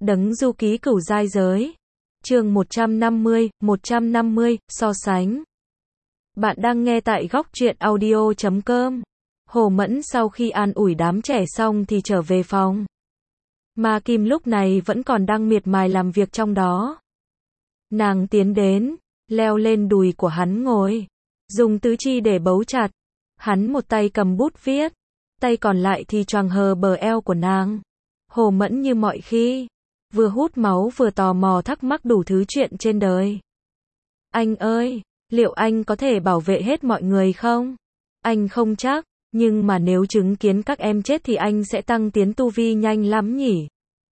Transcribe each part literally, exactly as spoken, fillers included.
Đấng du ký cửu giai giới. Chương một trăm năm mươi, một trăm năm mươi, so sánh. Bạn đang nghe tại góc truyện audio chấm com. Hồ Mẫn sau khi an ủi đám trẻ xong thì trở về phòng. Ma Kim lúc này vẫn còn đang miệt mài làm việc trong đó. Nàng tiến đến, leo lên đùi của hắn ngồi, dùng tứ chi để bấu chặt. Hắn một tay cầm bút viết, tay còn lại thì choàng hờ bờ eo của nàng. Hồ Mẫn như mọi khi, vừa hút máu vừa tò mò thắc mắc đủ thứ chuyện trên đời. Anh ơi, liệu anh có thể bảo vệ hết mọi người không? Anh không chắc, nhưng mà nếu chứng kiến các em chết thì anh sẽ tăng tiến tu vi nhanh lắm nhỉ?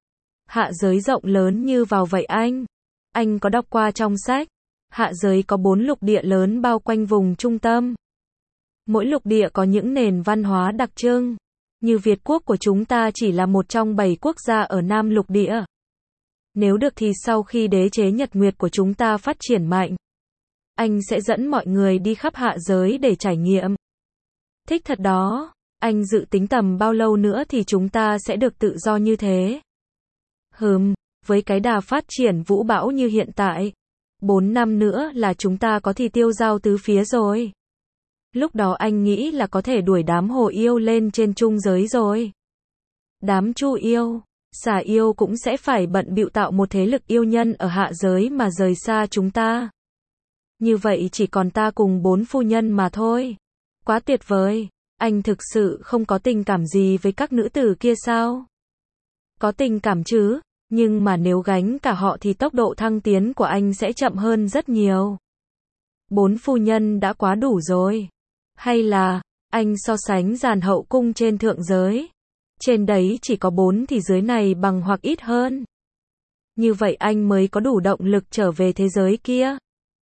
Hạ giới rộng lớn như vào vậy anh. Anh có đọc qua trong sách, hạ giới có bốn lục địa lớn bao quanh vùng trung tâm. Mỗi lục địa có những nền văn hóa đặc trưng. Như Việt quốc của chúng ta chỉ là một trong bảy quốc gia ở Nam lục địa. Nếu được thì sau khi đế chế Nhật Nguyệt của chúng ta phát triển mạnh, anh sẽ dẫn mọi người đi khắp hạ giới để trải nghiệm. Thích thật đó, anh dự tính tầm bao lâu nữa thì chúng ta sẽ được tự do như thế? Hừm, với cái đà phát triển vũ bão như hiện tại, bốn năm nữa là chúng ta có thì tiêu dao tứ phía rồi. Lúc đó anh nghĩ là có thể đuổi đám hồ yêu lên trên trung giới rồi. Đám chu yêu, xà yêu cũng sẽ phải bận bịu tạo một thế lực yêu nhân ở hạ giới mà rời xa chúng ta. Như vậy chỉ còn ta cùng bốn phu nhân mà thôi. Quá tuyệt vời, anh thực sự không có tình cảm gì với các nữ tử kia sao? Có tình cảm chứ, nhưng mà nếu gánh cả họ thì tốc độ thăng tiến của anh sẽ chậm hơn rất nhiều. Bốn phu nhân đã quá đủ rồi. Hay là, anh so sánh dàn hậu cung trên thượng giới. Trên đấy chỉ có bốn thì dưới này bằng hoặc ít hơn. Như vậy anh mới có đủ động lực trở về thế giới kia.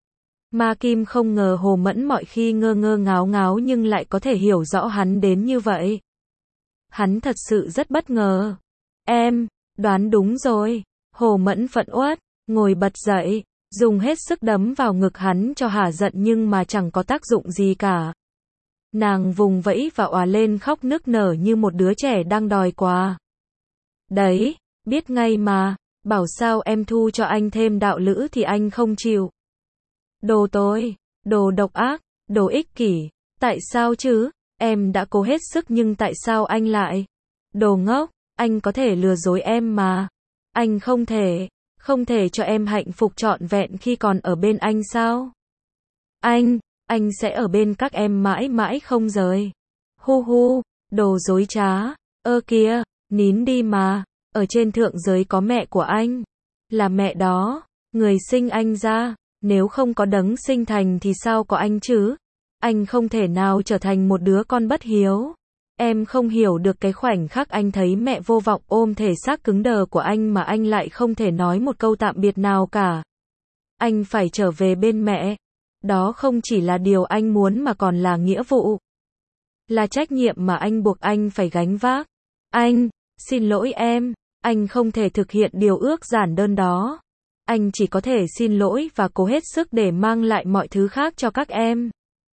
Ma Kim không ngờ Hồ Mẫn mọi khi ngơ ngơ ngáo ngáo nhưng lại có thể hiểu rõ hắn đến như vậy. Hắn thật sự rất bất ngờ. Em, đoán đúng rồi. Hồ Mẫn phẫn uất, ngồi bật dậy, dùng hết sức đấm vào ngực hắn cho hả giận nhưng mà chẳng có tác dụng gì cả. Nàng vùng vẫy và òa lên khóc nức nở như một đứa trẻ đang đòi quà. Đấy, biết ngay mà, bảo sao em thu cho anh thêm đạo lữ thì anh không chịu. Đồ tối, đồ độc ác, đồ ích kỷ, tại sao chứ, em đã cố hết sức nhưng tại sao anh lại? Đồ ngốc, anh có thể lừa dối em mà. Anh không thể, không thể cho em hạnh phúc trọn vẹn khi còn ở bên anh sao? Anh, anh sẽ ở bên các em mãi mãi không rời. Hu hu, đồ dối trá, ơ kìa, nín đi mà, ở trên thượng giới có mẹ của anh. Là mẹ đó, người sinh anh ra. Nếu không có đấng sinh thành thì sao có anh chứ? Anh không thể nào trở thành một đứa con bất hiếu. Em không hiểu được cái khoảnh khắc anh thấy mẹ vô vọng ôm thể xác cứng đờ của anh mà anh lại không thể nói một câu tạm biệt nào cả. Anh phải trở về bên mẹ. Đó không chỉ là điều anh muốn mà còn là nghĩa vụ. Là trách nhiệm mà anh buộc anh phải gánh vác. Anh, xin lỗi em, anh không thể thực hiện điều ước giản đơn đó. Anh chỉ có thể xin lỗi và cố hết sức để mang lại mọi thứ khác cho các em.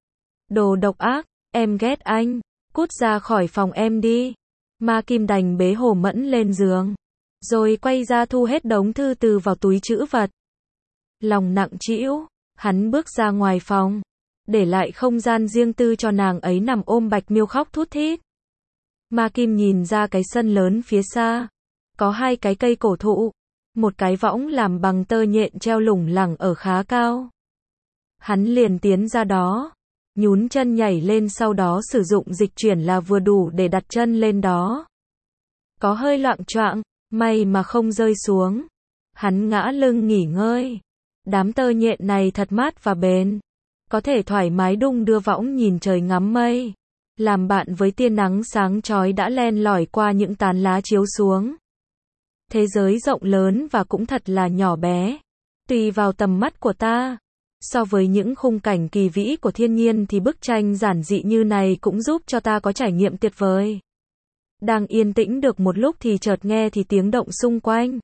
Đồ độc ác, em ghét anh, cút ra khỏi phòng em đi. Ma Kim đành bế Hồ Mẫn lên giường, rồi quay ra thu hết đống thư từ vào túi trữ vật. Lòng nặng trĩu, hắn bước ra ngoài phòng, để lại không gian riêng tư cho nàng ấy nằm ôm Bạch Miêu khóc thút thít. Ma Kim nhìn ra cái sân lớn phía xa, có hai cái cây cổ thụ. Một cái võng làm bằng tơ nhện treo lủng lẳng ở khá cao. Hắn liền tiến ra đó, nhún chân nhảy lên sau đó sử dụng dịch chuyển là vừa đủ để đặt chân lên đó. Có hơi loạng choạng, may mà không rơi xuống. Hắn ngã lưng nghỉ ngơi. Đám tơ nhện này thật mát và bền. Có thể thoải mái đung đưa võng nhìn trời ngắm mây. Làm bạn với tia nắng sáng chói đã len lỏi qua những tán lá chiếu xuống. Thế giới rộng lớn và cũng thật là nhỏ bé. Tùy vào tầm mắt của ta. So với những khung cảnh kỳ vĩ của thiên nhiên thì bức tranh giản dị như này cũng giúp cho ta có trải nghiệm tuyệt vời. Đang yên tĩnh được một lúc thì chợt nghe thì tiếng động xung quanh.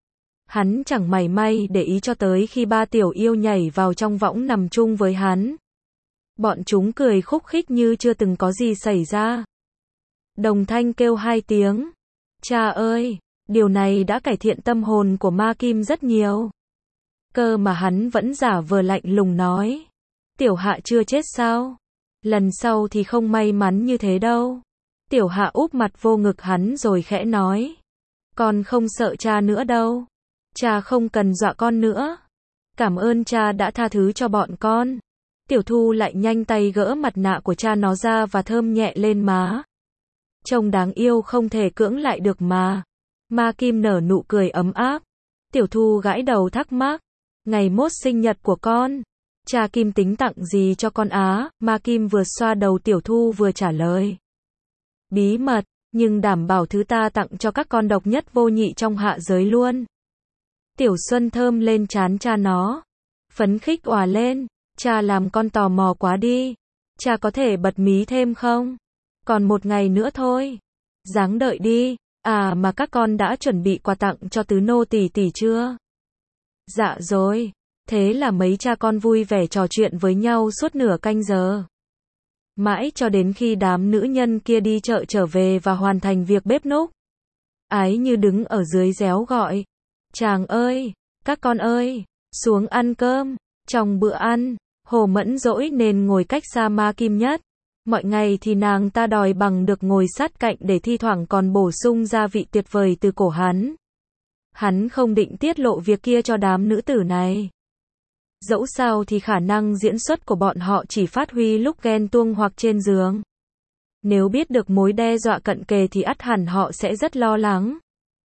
Hắn chẳng mảy may để ý cho tới khi ba tiểu yêu nhảy vào trong võng nằm chung với hắn. Bọn chúng cười khúc khích như chưa từng có gì xảy ra. Đồng thanh kêu hai tiếng. Cha ơi! Điều này đã cải thiện tâm hồn của Ma Kim rất nhiều. Cơ mà hắn vẫn giả vờ lạnh lùng nói. Tiểu Hạ chưa chết sao? Lần sau thì không may mắn như thế đâu. Tiểu Hạ úp mặt vô ngực hắn rồi khẽ nói. Con không sợ cha nữa đâu. Cha không cần dọa con nữa. Cảm ơn cha đã tha thứ cho bọn con. Tiểu Thu lại nhanh tay gỡ mặt nạ của cha nó ra và thơm nhẹ lên má. Trông đáng yêu không thể cưỡng lại được mà. Ma Kim nở nụ cười ấm áp. Tiểu Thu gãi đầu thắc mắc. Ngày mốt sinh nhật của con. Cha Kim tính tặng gì cho con á? Ma Kim vừa xoa đầu Tiểu Thu vừa trả lời. Bí mật, nhưng đảm bảo thứ ta tặng cho các con độc nhất vô nhị trong hạ giới luôn. Tiểu Xuân thơm lên trán cha nó. Phấn khích òa lên. Cha làm con tò mò quá đi. Cha có thể bật mí thêm không? Còn một ngày nữa thôi. Ráng đợi đi. À mà các con đã chuẩn bị quà tặng cho tứ nô tỷ tỷ chưa? Dạ rồi. Thế là mấy cha con vui vẻ trò chuyện với nhau suốt nửa canh giờ. Mãi cho đến khi đám nữ nhân kia đi chợ trở về và hoàn thành việc bếp núc. Ái Như đứng ở dưới réo gọi. Chàng ơi, các con ơi, xuống ăn cơm. Trong bữa ăn, Hồ Mẫn dỗi nên ngồi cách xa Ma Kim nhất. Mọi ngày thì nàng ta đòi bằng được ngồi sát cạnh để thi thoảng còn bổ sung gia vị tuyệt vời từ cổ hắn. Hắn không định tiết lộ việc kia cho đám nữ tử này. Dẫu sao thì khả năng diễn xuất của bọn họ chỉ phát huy lúc ghen tuông hoặc trên giường. Nếu biết được mối đe dọa cận kề thì ắt hẳn họ sẽ rất lo lắng.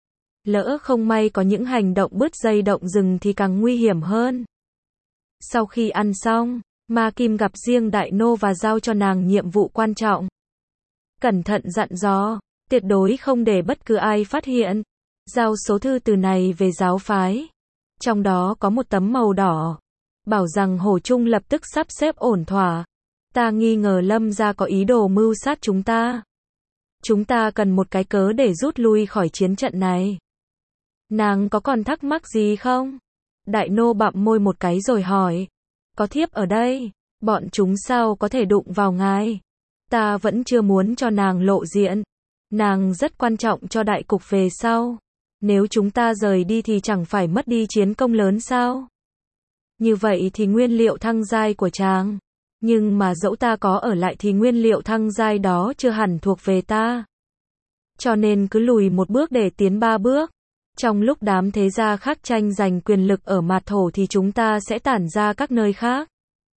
Lỡ không may có những hành động bứt dây động rừng thì càng nguy hiểm hơn. Sau khi ăn xong, Ma Kim gặp riêng Đại Nô và giao cho nàng nhiệm vụ quan trọng. Cẩn thận dặn dò, tuyệt đối không để bất cứ ai phát hiện. Giao số thư từ này về giáo phái. Trong đó có một tấm màu đỏ. Bảo rằng Hồ Trung lập tức sắp xếp ổn thỏa. Ta nghi ngờ Lâm gia có ý đồ mưu sát chúng ta. Chúng ta cần một cái cớ để rút lui khỏi chiến trận này. Nàng có còn thắc mắc gì không? Đại Nô bặm môi một cái rồi hỏi. Có thiếp ở đây, bọn chúng sao có thể đụng vào ngài? Ta vẫn chưa muốn cho nàng lộ diện. Nàng rất quan trọng cho đại cục về sau. Nếu chúng ta rời đi thì chẳng phải mất đi chiến công lớn sao? Như vậy thì nguyên liệu thăng giai của chàng. Nhưng mà dẫu ta có ở lại thì nguyên liệu thăng giai đó chưa hẳn thuộc về ta. Cho nên cứ lùi một bước để tiến ba bước. Trong lúc đám thế gia khác tranh giành quyền lực ở Mạt Thổ thì chúng ta sẽ tản ra các nơi khác.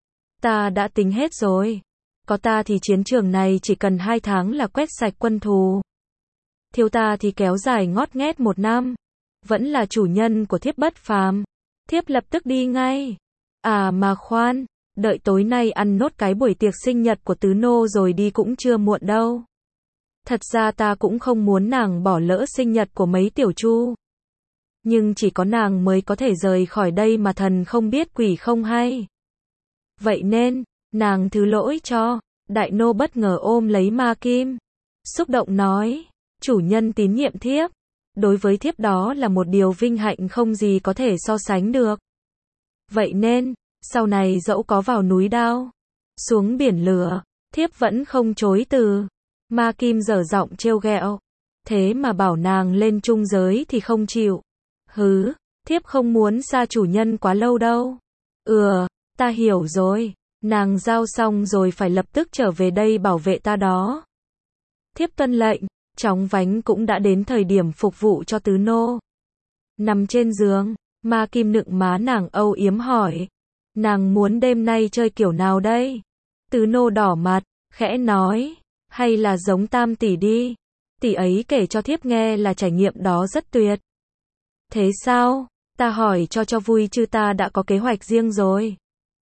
Ta đã tính hết rồi. Có ta thì chiến trường này chỉ cần hai tháng là quét sạch quân thù. Thiếu ta thì kéo dài ngót nghét một năm. Vẫn là chủ nhân của thiếp bất phàm. Thiếp lập tức đi ngay. À mà khoan, đợi tối nay ăn nốt cái buổi tiệc sinh nhật của tứ nô rồi đi cũng chưa muộn đâu. Thật ra ta cũng không muốn nàng bỏ lỡ sinh nhật của mấy tiểu chu. Nhưng chỉ có nàng mới có thể rời khỏi đây mà thần không biết quỷ không hay. Vậy nên, nàng thứ lỗi cho. Đại Nô bất ngờ ôm lấy Ma Kim. Xúc động nói, chủ nhân tín nhiệm thiếp. Đối với thiếp đó là một điều vinh hạnh không gì có thể so sánh được. Vậy nên, sau này dẫu có vào núi đao, xuống biển lửa, thiếp vẫn không chối từ. Ma Kim dở giọng trêu ghẹo. Thế mà bảo nàng lên trung giới thì không chịu. Hứ, thiếp không muốn xa chủ nhân quá lâu đâu. Ừ, ta hiểu rồi. Nàng giao xong rồi phải lập tức trở về đây bảo vệ ta đó. Thiếp tuân lệnh. Chóng vánh cũng đã đến thời điểm phục vụ cho tứ nô. Nằm trên giường, Ma Kim nựng má nàng âu yếm hỏi. Nàng muốn đêm nay chơi kiểu nào đây? Tứ nô đỏ mặt, khẽ nói. Hay là giống Tam tỷ đi. Tỷ ấy kể cho thiếp nghe là trải nghiệm đó rất tuyệt. Thế sao? Ta hỏi cho cho vui chứ ta đã có kế hoạch riêng rồi.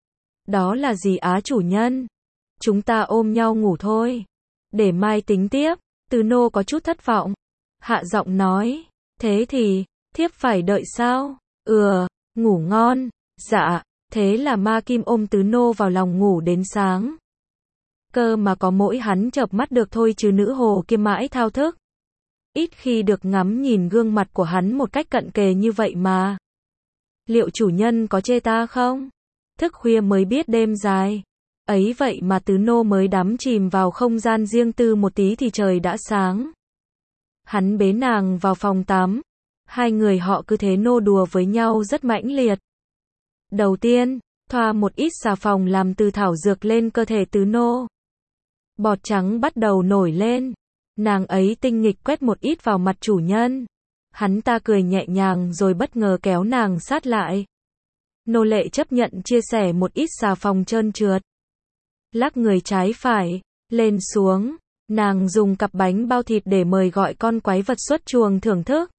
Đó là gì á chủ nhân? Chúng ta ôm nhau ngủ thôi. Để mai tính tiếp. Tứ nô có chút thất vọng. Hạ giọng nói. Thế thì, thiếp phải đợi sao? Ừ, ngủ ngon. Dạ, thế là Ma Kim ôm tứ nô vào lòng ngủ đến sáng. Cơ mà có mỗi hắn chợp mắt được thôi chứ nữ hồ kia mãi thao thức. Ít khi được ngắm nhìn gương mặt của hắn một cách cận kề như vậy mà. Liệu chủ nhân có chê ta không? Thức khuya mới biết đêm dài. Ấy vậy mà tứ nô mới đắm chìm vào không gian riêng tư một tí thì trời đã sáng. Hắn bế nàng vào phòng tắm, Hai người họ cứ thế nô đùa với nhau rất mãnh liệt. Đầu tiên, thoa một ít xà phòng làm từ thảo dược lên cơ thể Tứ Nô. Bọt trắng bắt đầu nổi lên. Nàng ấy tinh nghịch quét một ít vào mặt chủ nhân. Hắn ta cười nhẹ nhàng rồi bất ngờ kéo nàng sát lại. Nô lệ chấp nhận chia sẻ một ít xà phòng trơn trượt. Lắc người trái phải, lên xuống. Nàng dùng cặp bánh bao thịt để mời gọi con quái vật xuất chuồng thưởng thức.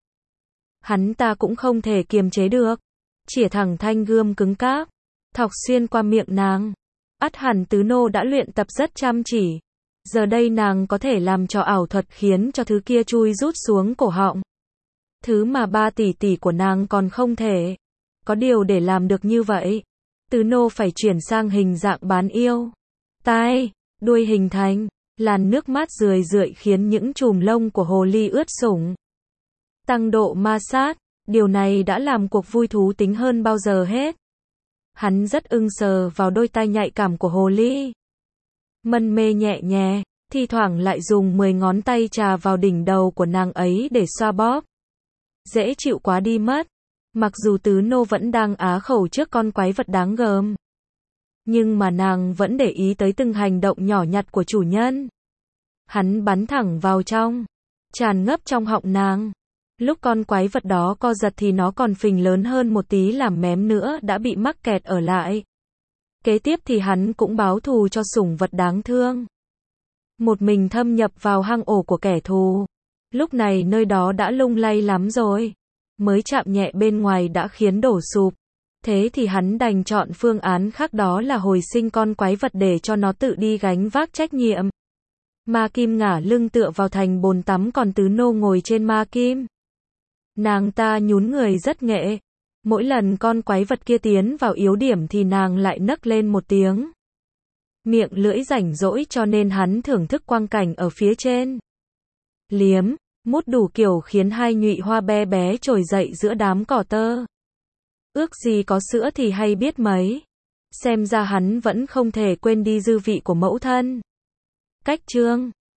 Hắn ta cũng không thể kiềm chế được. Chĩa thẳng thanh gươm cứng cáp, thọc xuyên qua miệng nàng. Ắt hẳn Tứ Nô đã luyện tập rất chăm chỉ. Giờ đây nàng có thể làm trò ảo thuật khiến cho thứ kia chui rút xuống cổ họng. Thứ mà ba tỷ tỷ của nàng còn không thể. Có điều để làm được như vậy, Tứ Nô phải chuyển sang hình dạng bán yêu. Tai, đuôi hình thành, làn nước mát rười rượi khiến những chùm lông của hồ ly ướt sũng. Tăng độ ma sát, điều này đã làm cuộc vui thú tính hơn bao giờ hết. Hắn rất ưng sờ vào đôi tai nhạy cảm của hồ ly. Mân mê nhẹ nhẹ, thi thoảng lại dùng mười ngón tay chà vào đỉnh đầu của nàng ấy để xoa bóp. Dễ chịu quá đi mất. Mặc dù Tứ Nô vẫn đang á khẩu trước con quái vật đáng gờm, nhưng mà nàng vẫn để ý tới từng hành động nhỏ nhặt của chủ nhân. Hắn bắn thẳng vào trong, tràn ngấp trong họng nàng. Lúc con quái vật đó co giật thì nó còn phình lớn hơn một tí làm mém nữa đã bị mắc kẹt ở lại. Kế tiếp thì hắn cũng báo thù cho sủng vật đáng thương. Một mình thâm nhập vào hang ổ của kẻ thù. Lúc này nơi đó đã lung lay lắm rồi. Mới chạm nhẹ bên ngoài đã khiến đổ sụp. Thế thì hắn đành chọn phương án khác, đó là hồi sinh con quái vật để cho nó tự đi gánh vác trách nhiệm. Ma Kim ngả lưng tựa vào thành bồn tắm, còn Tứ Nô ngồi trên Ma Kim. Nàng ta nhún người rất nghệ. Mỗi lần con quái vật kia tiến vào yếu điểm thì nàng lại nấc lên một tiếng. Miệng lưỡi rảnh rỗi cho nên hắn thưởng thức quang cảnh ở phía trên. Liếm, mút đủ kiểu khiến hai nhụy hoa bé bé trồi dậy giữa đám cỏ tơ. Ước gì có sữa thì hay biết mấy. Xem ra hắn vẫn không thể quên đi dư vị của mẫu thân. Cách chương